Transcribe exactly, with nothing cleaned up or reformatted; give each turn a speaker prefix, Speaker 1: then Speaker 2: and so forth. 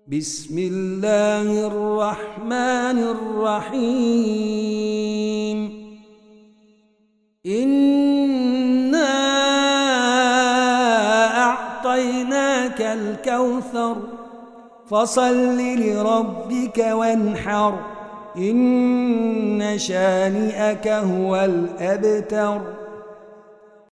Speaker 1: بسم الله الرحمن الرحيم إنا أعطيناك الكوثر فصل لربك وانحر إن شانئك هو الأبتر.